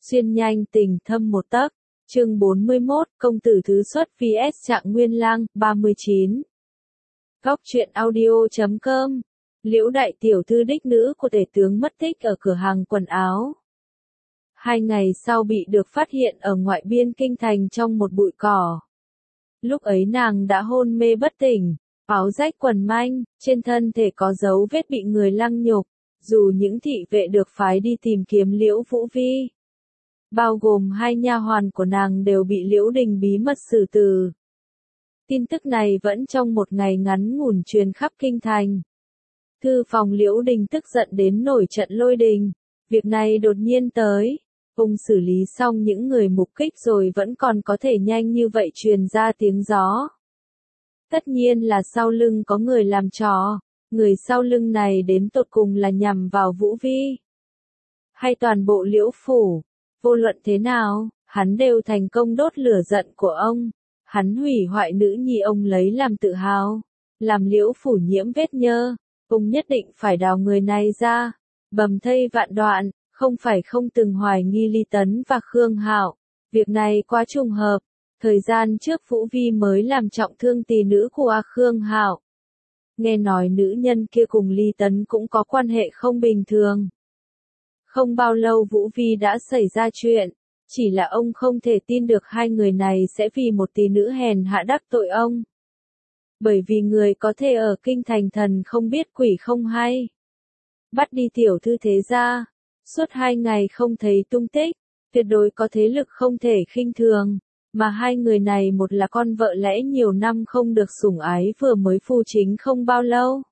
Xuyên nhanh tình thâm một tấc. Chương 41, công tử thứ xuất vs Trạng Nguyên Lang, 39. Góc truyện audio.com. Liễu đại tiểu thư đích nữ của tể tướng mất tích ở cửa hàng quần áo. 2 ngày sau bị được phát hiện ở ngoại biên kinh thành trong một bụi cỏ. Lúc ấy nàng đã hôn mê bất tỉnh, áo rách quần manh, trên thân thể có dấu vết bị người lăng nhục, dù những thị vệ được phái đi tìm kiếm Liễu Vũ Vi, bao gồm 2 nha hoàn của nàng đều bị Liễu Đình bí mật xử tử. Tin tức này vẫn trong một ngày ngắn ngủn truyền khắp kinh thành. Thư phòng Liễu Đình tức giận đến nổi trận lôi đình, việc này đột nhiên tới, ông xử lý xong những người mục kích rồi vẫn còn có thể nhanh như vậy truyền ra tiếng gió. Tất nhiên là sau lưng có người làm trò, người sau lưng này đến tột cùng là nhằm vào Vũ Vi, hay toàn bộ Liễu phủ. Vô luận thế nào, hắn đều thành công đốt lửa giận của ông. Hắn hủy hoại nữ nhi ông lấy làm tự hào, làm Liễu phủ nhiễm vết nhơ. Ông nhất định phải đào người này ra, bầm thây vạn đoạn. Không phải không từng hoài nghi Ly Tấn và Khương Hạo. Việc này quá trùng hợp. Thời gian trước Vũ Vi mới làm trọng thương tỷ nữ của Khương Hạo. Nghe nói nữ nhân kia cùng Ly Tấn cũng có quan hệ không bình thường. Không bao lâu Vũ Vi đã xảy ra chuyện, chỉ là ông không thể tin được 2 người này sẽ vì một tỷ nữ hèn hạ đắc tội ông. Bởi vì người có thể ở kinh thành thần không biết quỷ không hay. Bắt đi tiểu thư thế gia, suốt 2 ngày không thấy tung tích, tuyệt đối có thế lực không thể khinh thường. Mà 2 người này, một là con vợ lẽ nhiều năm không được sủng ái vừa mới phu chính không bao lâu.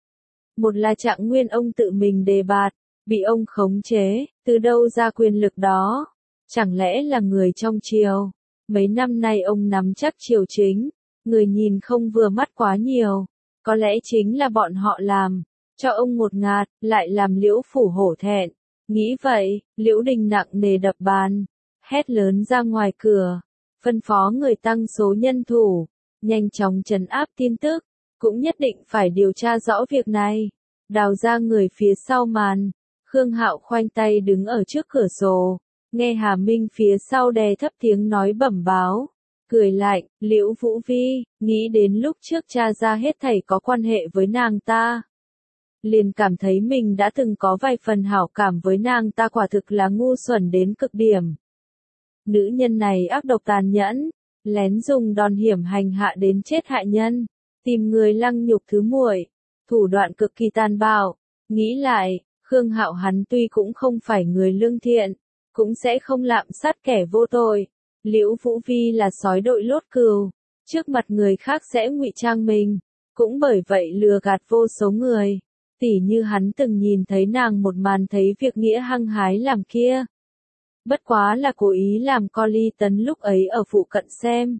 Một là Trạng Nguyên ông tự mình đề bạt, bị ông khống chế, từ đâu ra quyền lực đó? Chẳng lẽ là người trong triều? Mấy năm nay ông nắm chắc triều chính, người nhìn không vừa mắt quá nhiều, có lẽ chính là bọn họ làm, cho ông ngột ngạt, lại làm Liễu phủ hổ thẹn. Nghĩ vậy, Liễu Đình nặng nề đập bàn, hét lớn ra ngoài cửa, phân phó người tăng số nhân thủ, nhanh chóng trấn áp tin tức, cũng nhất định phải điều tra rõ việc này, đào ra người phía sau màn. Khương Hạo khoanh tay đứng ở trước cửa sổ, nghe Hà Minh phía sau đè thấp tiếng nói bẩm báo, cười lạnh. Liễu Vũ Vi, nghĩ đến lúc trước cha ra hết thảy có quan hệ với nàng ta, liền cảm thấy mình đã từng có vài phần hảo cảm với nàng ta, quả thực là ngu xuẩn đến cực điểm. Nữ nhân này ác độc tàn nhẫn, lén dùng đòn hiểm hành hạ đến chết hại nhân, tìm người lăng nhục thứ muội, thủ đoạn cực kỳ tàn bạo. Nghĩ lại, Khương Hạo hắn tuy cũng không phải người lương thiện, cũng sẽ không lạm sát kẻ vô tội. Liễu Vũ Vi là sói đội lốt cừu, trước mặt người khác sẽ ngụy trang mình, cũng bởi vậy lừa gạt vô số người. Tỉ như hắn từng nhìn thấy nàng một màn thấy việc nghĩa hăng hái làm kia. Bất quá là cố ý làm co Ly Tấn lúc ấy ở phụ cận xem.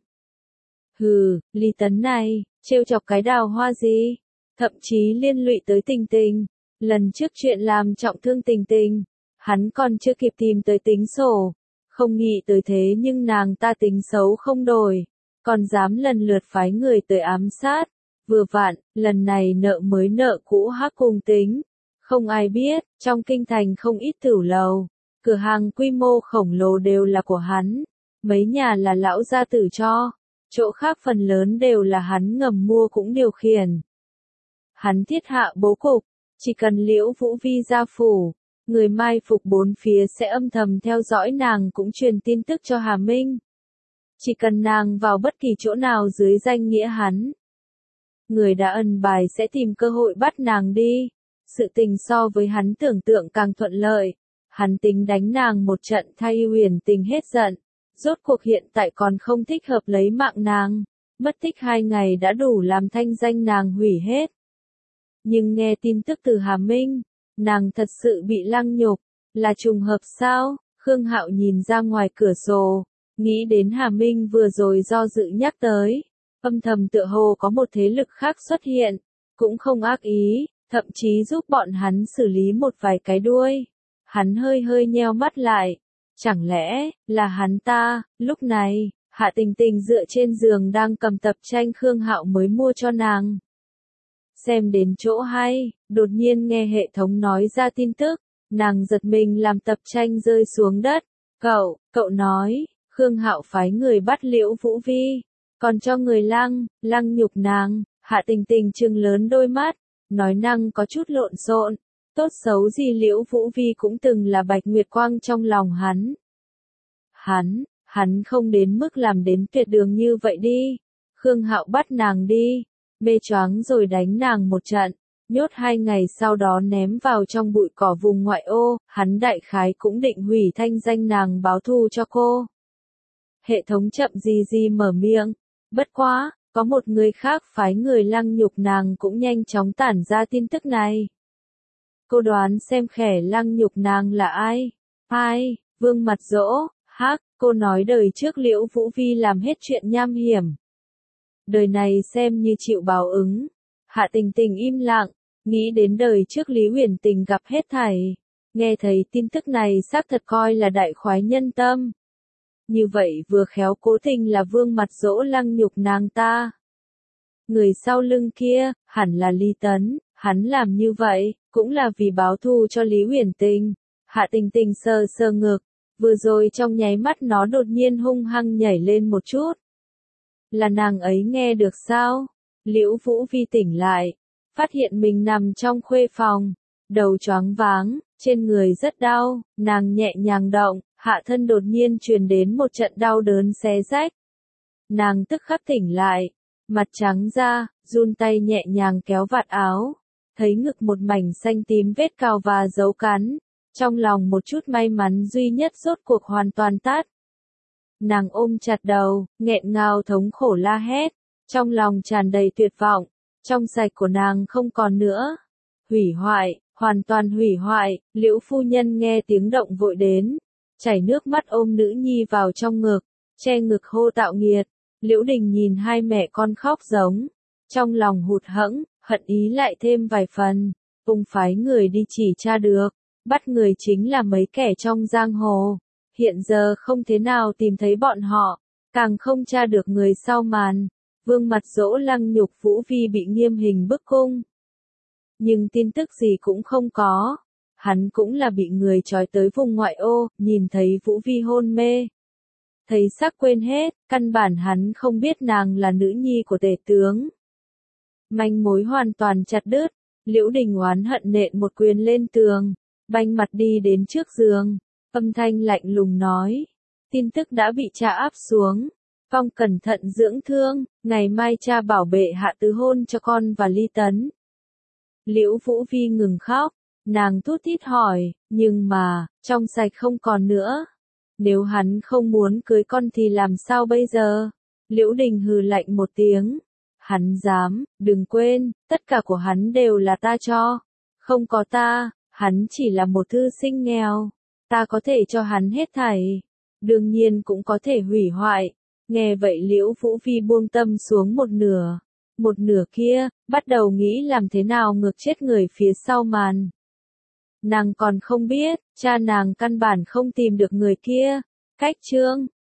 Hừ, Ly Tấn này, trêu chọc cái đào hoa gì, thậm chí liên lụy tới Tình Tình. Lần trước chuyện làm trọng thương Tình Tình, hắn còn chưa kịp tìm tới tính sổ, không nghĩ tới thế nhưng nàng ta tính xấu không đổi, còn dám lần lượt phái người tới ám sát. Vừa vặn, lần này nợ mới nợ cũ hắc cùng tính. Không ai biết, trong kinh thành không ít tửu lầu, cửa hàng quy mô khổng lồ đều là của hắn, mấy nhà là lão gia tử cho, chỗ khác phần lớn đều là hắn ngầm mua cũng điều khiển. Hắn thiết hạ bố cục, chỉ cần Liễu Vũ Vi ra phủ, người mai phục 4 phía sẽ âm thầm theo dõi nàng, cũng truyền tin tức cho Hà Minh. Chỉ cần nàng vào bất kỳ chỗ nào dưới danh nghĩa hắn, người đã ẩn bài sẽ tìm cơ hội bắt nàng đi. Sự tình so với hắn tưởng tượng càng thuận lợi. Hắn tính đánh nàng một trận thay Huyền Tình hết giận. Rốt cuộc hiện tại còn không thích hợp lấy mạng nàng. Mất tích 2 ngày đã đủ làm thanh danh nàng hủy hết. Nhưng nghe tin tức từ Hà Minh, nàng thật sự bị lăng nhục, là trùng hợp sao? Khương Hạo nhìn ra ngoài cửa sổ, nghĩ đến Hà Minh vừa rồi do dự nhắc tới. Âm thầm tựa hồ có một thế lực khác xuất hiện, cũng không ác ý, thậm chí giúp bọn hắn xử lý một vài cái đuôi. Hắn hơi hơi nheo mắt lại, chẳng lẽ là hắn ta? Lúc này, Hạ Tình Tình dựa trên giường đang cầm tập tranh Khương Hạo mới mua cho nàng. Xem đến chỗ hay, đột nhiên nghe hệ thống nói ra tin tức, nàng giật mình làm tập tranh rơi xuống đất, Cậu nói, Khương Hạo phái người bắt Liễu Vũ Vi, còn cho người lăng nhục nàng. Hạ Tình Tình trừng lớn đôi mắt, nói năng có chút lộn xộn, tốt xấu gì Liễu Vũ Vi cũng từng là bạch nguyệt quang trong lòng hắn. Hắn không đến mức làm đến tuyệt đường như vậy đi. Khương Hạo bắt nàng đi, mê choáng rồi đánh nàng một trận, nhốt 2 ngày sau đó ném vào trong bụi cỏ vùng ngoại ô, hắn đại khái cũng định hủy thanh danh nàng báo thù cho cô. Hệ thống chậm gì mở miệng, bất quá, có một người khác phái người lăng nhục nàng cũng nhanh chóng tản ra tin tức này. Cô đoán xem kẻ lăng nhục nàng là ai? Ai? Vương Mặt Dỗ. Cô nói đời trước Liễu Vũ Vi làm hết chuyện nham hiểm. Đời này xem như chịu báo ứng. Hạ Tình Tình im lặng, nghĩ đến đời trước Lý Huyền Tình gặp hết thảy. Nghe thấy tin tức này xác thật coi là đại khoái nhân tâm. Như vậy vừa khéo cố tình là Vương Mặt Dỗ lăng nhục nàng ta. Người sau lưng kia, hẳn là Lý Tấn, hắn làm như vậy, cũng là vì báo thù cho Lý Huyền Tình. Hạ Tình Tình sờ ngực, vừa rồi trong nháy mắt nó đột nhiên hung hăng nhảy lên một chút. Là nàng ấy nghe được sao? Liễu Vũ Vi tỉnh lại, phát hiện mình nằm trong khuê phòng, đầu choáng váng, trên người rất đau, nàng nhẹ nhàng động, hạ thân đột nhiên truyền đến một trận đau đớn xé rách. Nàng tức khắc tỉnh lại, mặt trắng ra, run tay nhẹ nhàng kéo vạt áo, thấy ngực một mảnh xanh tím vết cào và dấu cắn, trong lòng một chút may mắn duy nhất rốt cuộc hoàn toàn tắt. Nàng ôm chặt đầu, nghẹn ngào thống khổ la hét, trong lòng tràn đầy tuyệt vọng, trong sạch của nàng không còn nữa. Hủy hoại, hoàn toàn hủy hoại. Liễu phu nhân nghe tiếng động vội đến, chảy nước mắt ôm nữ nhi vào trong ngực, che ngực hô tạo nghiệt. Liễu Đình nhìn hai mẹ con khóc giống, trong lòng hụt hẫng, hận ý lại thêm vài phần, phái người đi chỉ tra được, bắt người chính là mấy kẻ trong giang hồ. Hiện giờ không thế nào tìm thấy bọn họ, càng không tra được người sau màn. Vương Mặt Dỗ lăng nhục Vũ Vi bị nghiêm hình bức cung. Nhưng tin tức gì cũng không có. Hắn cũng là bị người trói tới vùng ngoại ô, nhìn thấy Vũ Vi hôn mê. Thấy xác quên hết, căn bản hắn không biết nàng là nữ nhi của tể tướng. Manh mối hoàn toàn chặt đứt, Liễu Đình oán hận nện một quyền lên tường, banh mặt đi đến trước giường, âm thanh lạnh lùng nói. Tin tức đã bị cha áp xuống. Phong cẩn thận dưỡng thương, ngày mai cha bảo bệ hạ tứ hôn cho con và Ly Tấn. Liễu Vũ Vi ngừng khóc, nàng thút thít hỏi, nhưng mà, trong sạch không còn nữa. Nếu hắn không muốn cưới con thì làm sao bây giờ? Liễu Đình hừ lạnh một tiếng. Hắn dám, đừng quên, tất cả của hắn đều là ta cho. Không có ta, hắn chỉ là một thư sinh nghèo. Ta có thể cho hắn hết thảy. Đương nhiên cũng có thể hủy hoại. Nghe vậy Liễu Vũ Vi buông tâm xuống một nửa. Một nửa kia, bắt đầu nghĩ làm thế nào ngược chết người phía sau màn. Nàng còn không biết, cha nàng căn bản không tìm được người kia. Cách chương